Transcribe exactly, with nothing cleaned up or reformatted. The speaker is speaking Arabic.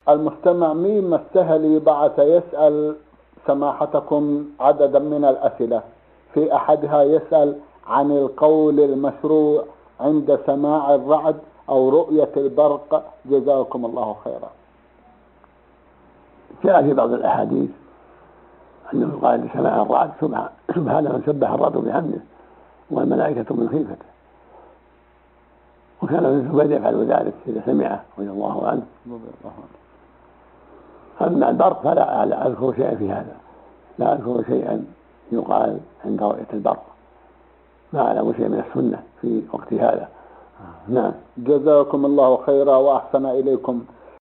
المستمع ميم السهلي بعث يسأل سماحتكم عددا من الأسئلة. في أحدها يسأل عن القول المشروع عند سماع الرعد أو رؤية البرق، جزاكم الله خيرا. جاء في بعض الأحاديث أنه قال لسماع الرعد سبحان من سبح الرعد بحمده والملائكة من خيفته، وكان ابن الزبير يفعل ذلك إذا سمعه رضي الله عنه. أما البرق فلا أذكر شيئا في هذا، لا أذكر شيئا يقال عند رؤية البرق، ما أعلم شيء من السنة في وقت هذا. نعم. جزاكم الله خيرا وأحسن إليكم.